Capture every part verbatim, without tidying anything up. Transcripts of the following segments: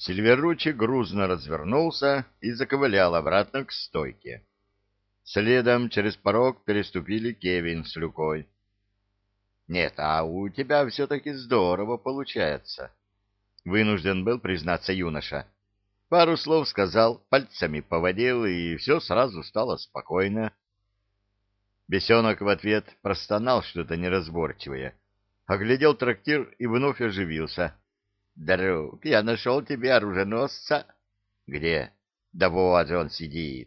Сильверучи грузно развернулся и заковылял обратно к стойке. Следом через порог переступили Кевин с Люкой. — Нет, а у тебя все-таки здорово получается, — вынужден был признаться юноша. Пару слов сказал, пальцами поводил, и все сразу стало спокойно. Бесенок в ответ простонал что-то неразборчивое, оглядел трактир и вновь оживился. — Друг, я нашел тебе оруженосца. — Где? — Да вот он сидит.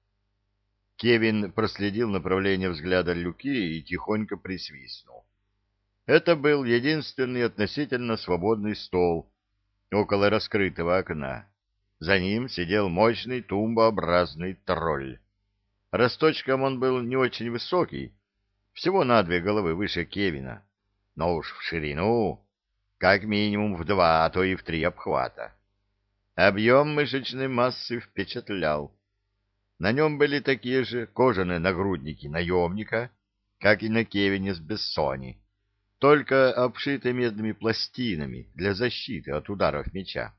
Кевин проследил направление взгляда Люки и тихонько присвистнул. Это был единственный относительно свободный стол около раскрытого окна. За ним сидел мощный тумбообразный тролль. Росточком он был не очень высокий, всего на две головы выше Кевина, но уж в ширину как минимум в два, а то и в три обхвата. Объем мышечной массы впечатлял. На нем были такие же кожаные нагрудники наемника, как и на Кевине с Бессони, только обшиты медными пластинами для защиты от ударов меча.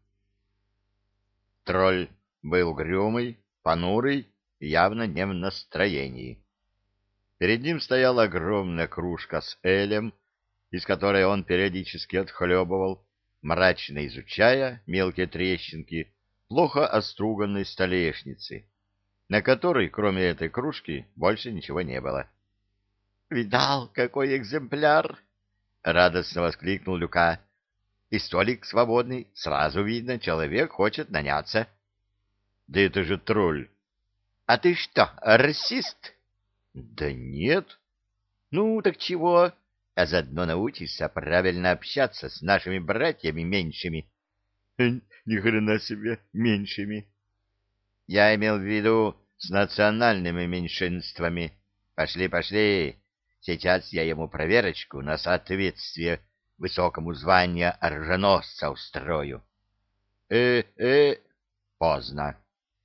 Тролль был угрюмый, понурый, явно не в настроении. Перед ним стояла огромная кружка с элем, из которой он периодически отхлебывал, мрачно изучая мелкие трещинки плохо оструганной столешницы, на которой, кроме этой кружки, больше ничего не было. — Видал, какой экземпляр! — радостно воскликнул Люка. — И столик свободный, сразу видно, человек хочет наняться. — Да это же тролль! — А ты что, расист? — Да нет. — Ну, так чего? А заодно научишься правильно общаться с нашими братьями меньшими. — Ни хрена себе меньшими. — Я имел в виду с национальными меньшинствами. Пошли, пошли. Сейчас я ему проверочку на соответствие высокому званию оруженосца устрою. Э, э, поздно.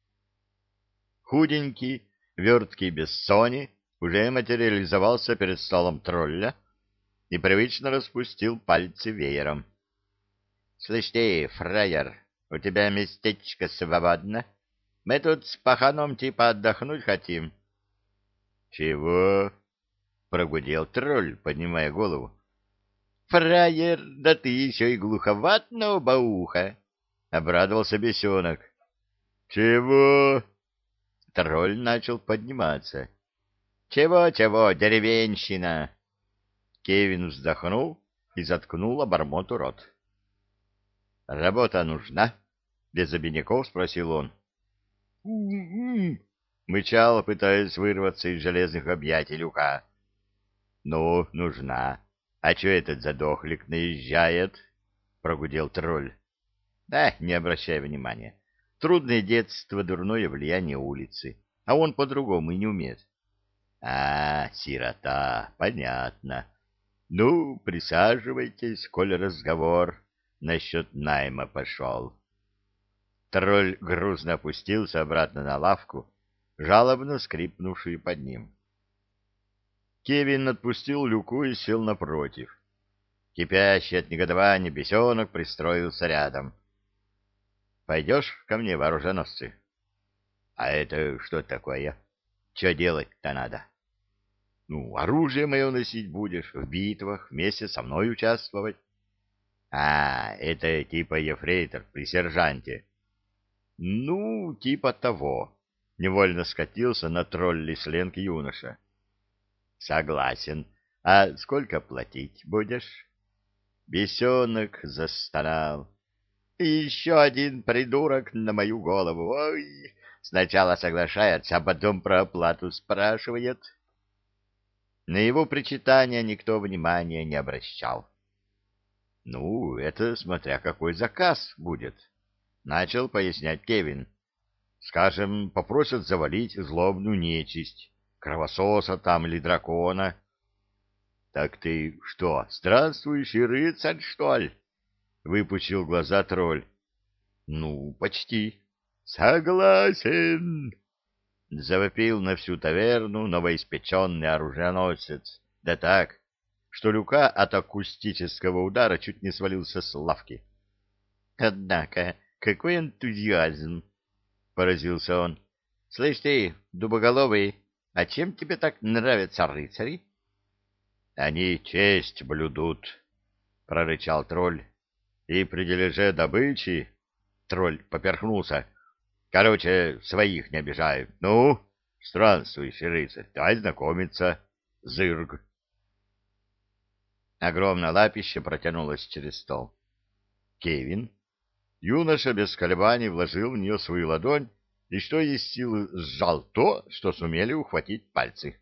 Худенький, верткий Бессони уже материализовался перед столом тролля и привычно распустил пальцы веером. — Слышь ты, фраер, у тебя местечко свободно? Мы тут с паханом типа отдохнуть хотим. — Чего? — прогудел тролль, поднимая голову. — Фраер, да ты еще и глуховат на оба уха! — обрадовался бесенок. — Чего? Тролль начал подниматься. — Чего-чего, деревенщина! Кевин вздохнул и заткнул обормоту рот. — Работа нужна? — без обиняков спросил он. «М-м-м!» — мычал, пытаясь вырваться из железных объятий Люка. — Ну, нужна. А чё этот задохлик наезжает? — прогудел тролль. — Да, не обращай внимания. Трудное детство, дурное влияние улицы. А он по-другому и не умеет. — А, сирота, понятно. Ну, присаживайтесь, коль разговор насчет найма пошел. Тролль грузно опустился обратно на лавку, жалобно скрипнувшую под ним. Кевин отпустил Люку и сел напротив. Кипящий от негодования бесенок пристроился рядом. — Пойдешь ко мне, вооруженосцы? — А это что такое? Че делать-то надо? — Ну, оружие мое носить будешь, в битвах, вместе со мной участвовать. — А, это типа ефрейтор при сержанте. — Ну, типа того. Невольно скатился на тролли сленг юноша. — Согласен. А сколько платить будешь? Бесенок застонал. — И еще один придурок на мою голову. Ой, сначала соглашается, а потом про оплату спрашивает. На его причитания никто внимания не обращал. — Ну, это смотря какой заказ будет, — начал пояснять Кевин. — Скажем, попросят завалить злобную нечисть, кровососа там или дракона. — Так ты что, странствующий рыцарь, что ли? — выпучил глаза тролль. — Ну, почти. — Согласен! — завопил на всю таверну новоиспеченный оруженосец. Да так, что Люка от акустического удара чуть не свалился с лавки. — Однако какой энтузиазм! — поразился он. — Слышь ты, дубоголовый, а чем тебе так нравятся рыцари? — Они честь блюдут, — прорычал тролль. — И при дележе добычи... Тролль поперхнулся. — Короче, своих не обижаю. Ну, странствующий рыцарь, давай знакомиться. Зырг. Огромное лапище протянулось через стол. Кевин. Юноша без колебаний вложил в нее свою ладонь и, что есть силы, сжал то, что сумели ухватить пальцы.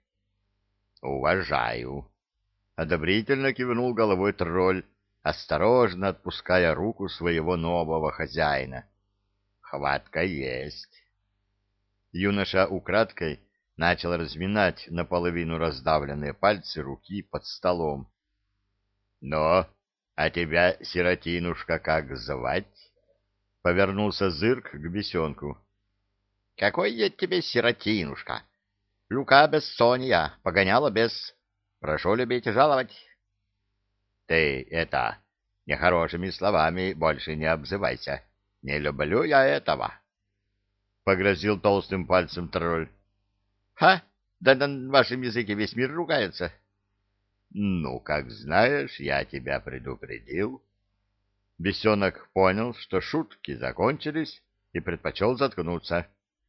«Уважаю!» — одобрительно кивнул головой тролль, осторожно отпуская руку своего нового хозяина. «Хватка есть!» Юноша украдкой начал разминать наполовину раздавленные пальцы руки под столом. «Но, а тебя, сиротинушка, как звать?» — повернулся Зырк к бесенку. — Какой я тебе сиротинушка? Люка Бессония, погоняла без... Прошу любить и жаловать. — Ты это, нехорошими словами больше не обзывайся. Не люблю я этого. — погрозил толстым пальцем тролль. — Ха! Да на вашем языке весь мир ругается. — Ну, как знаешь, я тебя предупредил. Бесенок понял, что шутки закончились, и предпочел заткнуться.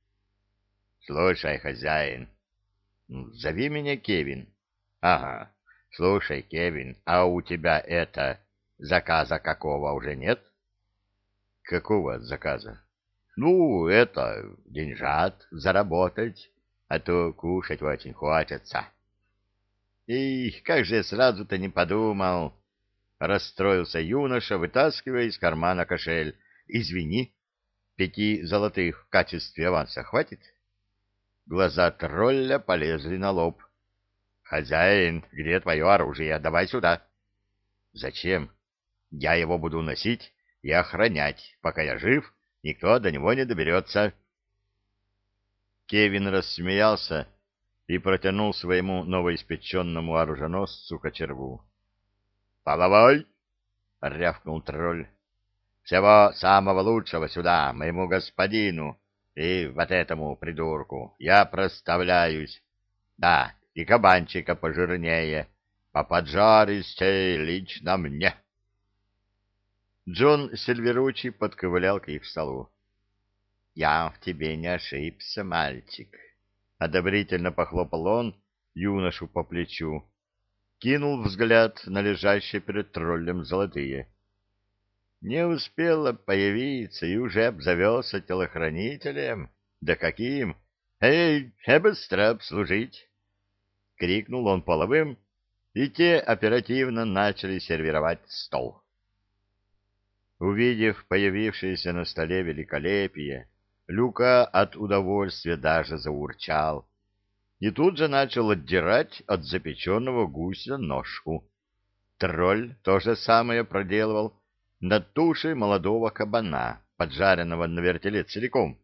— Слушай, хозяин, зови меня Кевин. — Ага, слушай, Кевин, а у тебя это, заказа какого уже нет? — Какого заказа? — Ну, это, деньжат заработать, а то кушать очень хочется. — Ih, как же я сразу-то не подумал! — расстроился юноша, вытаскивая из кармана кошель. — Извини, пяти золотых в качестве аванса хватит? Глаза тролля полезли на лоб. — Хозяин, где твое оружие? Давай сюда. — Зачем? Я его буду носить и охранять. Пока я жив, никто до него не доберется. Кевин рассмеялся и протянул своему новоиспеченному оруженосцу кочергу. — Половой! — рявкнул тролль. — Всего самого лучшего сюда, моему господину, и вот этому придурку. Я проставляюсь. Да, и кабанчика пожирнее, поподжаристей лично мне. Джон Сильверучи подковылял к их столу. — Я в тебе не ошибся, мальчик. Одобрительно похлопал он юношу по плечу. Кинул взгляд на лежащие перед троллем золотые. Не успела появиться и уже обзавелся телохранителем. Да каким? Эй, быстро обслужить! — крикнул он половым, и те оперативно начали сервировать стол. Увидев появившееся на столе великолепие, Люка от удовольствия даже заурчал и тут же начал отдирать от запеченного гуся ножку. Тролль то же самое проделывал над тушей молодого кабана, поджаренного на вертеле целиком.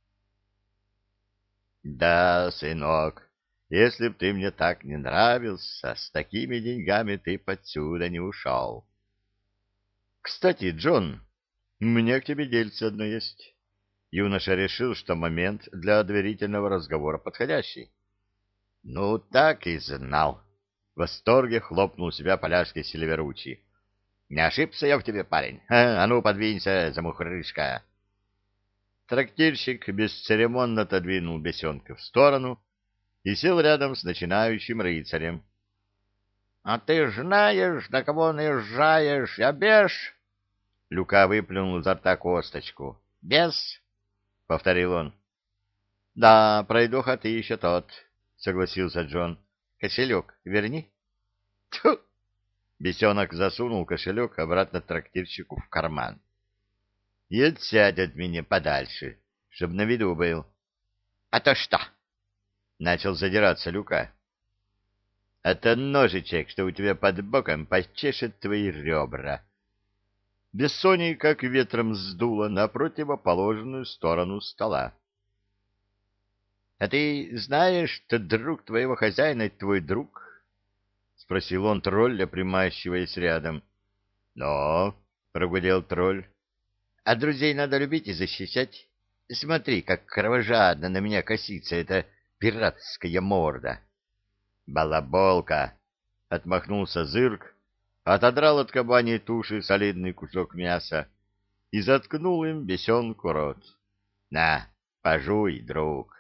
— Да, сынок, если б ты мне так не нравился, с такими деньгами ты подсюда не ушел. — Кстати, Джон, у меня к тебе дельце одно есть. Юноша решил, что момент для доверительного разговора подходящий. — Ну, так и знал. В восторге хлопнул себя поляшки Сильверучи. — Не ошибся я в тебе, парень. А, а ну, подвинься, замухрышка. Трактирщик бесцеремонно отодвинул бесенка в сторону и сел рядом с начинающим рыцарем. — А ты знаешь, на кого наезжаешь, я беш? Люка выплюнул изо рта косточку. — Бес? — повторил он. — Да, пройдоха ты еще тот, — согласился Джон. — Кошелек верни. — Тьфу! Бесенок засунул кошелек обратно трактирщику в карман. — И отсядь от меня подальше, чтоб на виду был. — А то что? — начал задираться Люка. — Это ножичек, что у тебя под боком, почешет твои ребра. Бессоний как ветром сдуло на противоположную сторону стола. — А ты знаешь, что друг твоего хозяина — твой друг? — спросил он тролля, примащиваясь рядом. — Но, — прогудел тролль. — А друзей надо любить и защищать. Смотри, как кровожадно на меня косится эта пиратская морда. Балаболка! — отмахнулся Зырк, отодрал от кабаньей туши солидный кусок мяса и заткнул им бесенку рот. — На, пожуй, друг.